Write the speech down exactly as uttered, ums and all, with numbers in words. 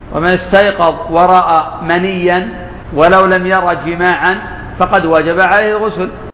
ومن استيقظ ورأى منيا ولو لم يرى جماعا فقد وجب عليه الغسل.